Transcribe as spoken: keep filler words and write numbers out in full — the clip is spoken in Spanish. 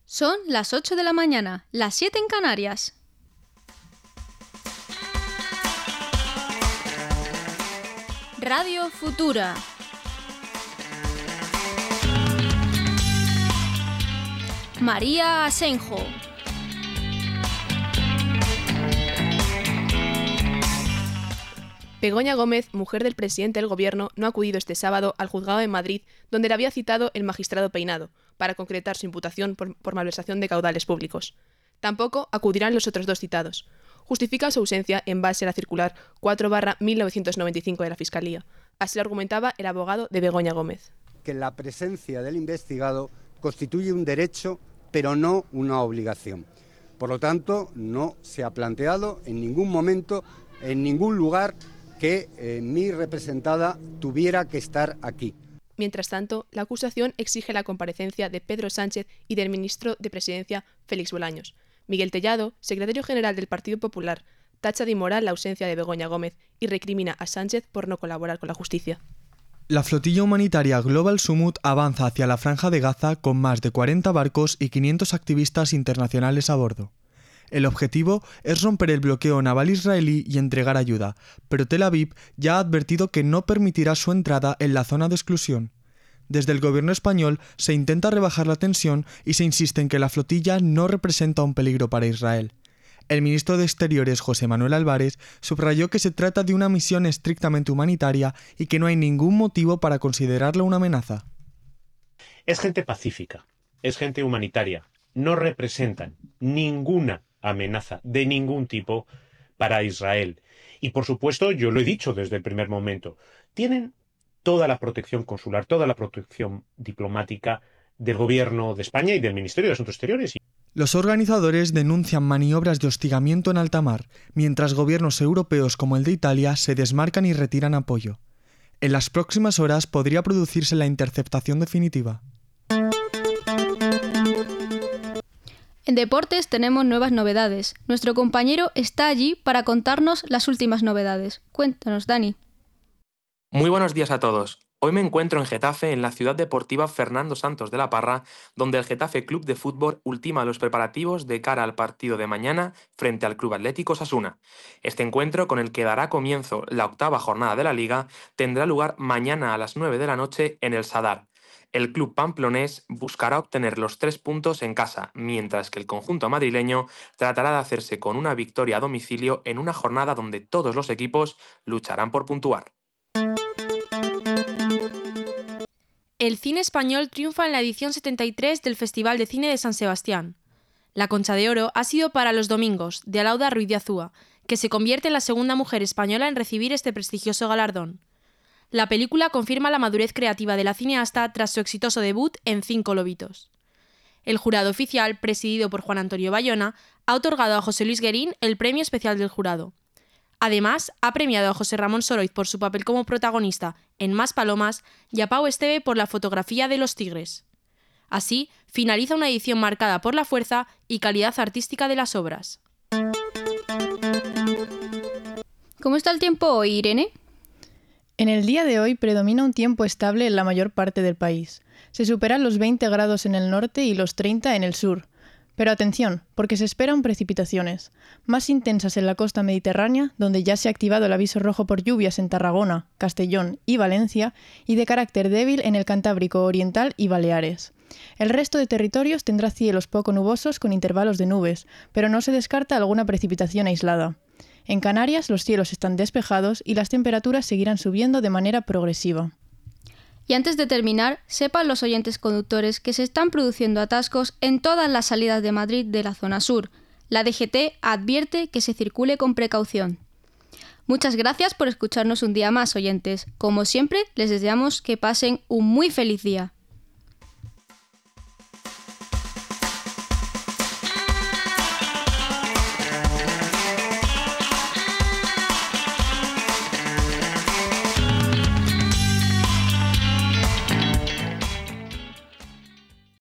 Son las ocho de la mañana, las siete en Canarias. Radio Futura. María Asenjo. Begoña Gómez, mujer del presidente del Gobierno, no ha acudido este sábado al juzgado de Madrid, donde la había citado el magistrado Peinado, para concretar su imputación por, por malversación de caudales públicos. Tampoco acudirán los otros dos citados. Justifica su ausencia en base a la circular cuatro barra mil novecientos noventa y cinco de la Fiscalía. Así lo argumentaba el abogado de Begoña Gómez. Que la presencia del investigado constituye un derecho, pero no una obligación. Por lo tanto, no se ha planteado en ningún momento, en ningún lugar, que eh, mi representada tuviera que estar aquí. Mientras tanto, la acusación exige la comparecencia de Pedro Sánchez y del ministro de Presidencia, Félix Bolaños. Miguel Tellado, secretario general del Partido Popular, tacha de inmoral la ausencia de Begoña Gómez y recrimina a Sánchez por no colaborar con la justicia. La flotilla humanitaria Global Summit avanza hacia la Franja de Gaza con más de cuarenta barcos y quinientos activistas internacionales a bordo. El objetivo es romper el bloqueo naval israelí y entregar ayuda, pero Tel Aviv ya ha advertido que no permitirá su entrada en la zona de exclusión. Desde el gobierno español se intenta rebajar la tensión y se insiste en que la flotilla no representa un peligro para Israel. El ministro de Exteriores, José Manuel Álvarez, subrayó que se trata de una misión estrictamente humanitaria y que no hay ningún motivo para considerarla una amenaza. Es gente pacífica, es gente humanitaria, no representan ninguna amenaza de ningún tipo para Israel. Y por supuesto, yo lo he dicho desde el primer momento, tienen toda la protección consular, toda la protección diplomática del Gobierno de España y del Ministerio de Asuntos Exteriores. Los organizadores denuncian maniobras de hostigamiento en alta mar, mientras gobiernos europeos como el de Italia se desmarcan y retiran apoyo. En las próximas horas podría producirse la interceptación definitiva. En deportes tenemos nuevas novedades. Nuestro compañero está allí para contarnos las últimas novedades. Cuéntanos, Dani. Muy buenos días a todos. Hoy me encuentro en Getafe, en la ciudad deportiva Fernando Santos de la Parra, donde el Getafe Club de Fútbol ultima los preparativos de cara al partido de mañana frente al Club Atlético Osasuna. Este encuentro, con el que dará comienzo la octava jornada de la Liga, tendrá lugar mañana a las nueve de la noche en el Sadar. El club pamplonés buscará obtener los tres puntos en casa, mientras que el conjunto madrileño tratará de hacerse con una victoria a domicilio en una jornada donde todos los equipos lucharán por puntuar. El cine español triunfa en la edición setenta y tres del Festival de Cine de San Sebastián. La Concha de Oro ha sido para Los Domingos, de Alauda Ruiz de Azúa, que se convierte en la segunda mujer española en recibir este prestigioso galardón. La película confirma la madurez creativa de la cineasta tras su exitoso debut en Cinco lobitos. El jurado oficial, presidido por Juan Antonio Bayona, ha otorgado a José Luis Guerín el premio especial del jurado. Además, ha premiado a José Ramón Soroiz por su papel como protagonista en Más palomas y a Pau Esteve por la fotografía de Los tigres. Así, finaliza una edición marcada por la fuerza y calidad artística de las obras. ¿Cómo está el tiempo hoy, Irene? En el día de hoy predomina un tiempo estable en la mayor parte del país. Se superan los veinte grados en el norte y los treinta en el sur. Pero atención, porque se esperan precipitaciones, más intensas en la costa mediterránea, donde ya se ha activado el aviso rojo por lluvias en Tarragona, Castellón y Valencia, y de carácter débil en el Cantábrico Oriental y Baleares. El resto de territorios tendrá cielos poco nubosos con intervalos de nubes, pero no se descarta alguna precipitación aislada. En Canarias los cielos están despejados y las temperaturas seguirán subiendo de manera progresiva. Y antes de terminar, sepan los oyentes conductores que se están produciendo atascos en todas las salidas de Madrid de la zona sur. La D G T advierte que se circule con precaución. Muchas gracias por escucharnos un día más, oyentes. Como siempre, les deseamos que pasen un muy feliz día.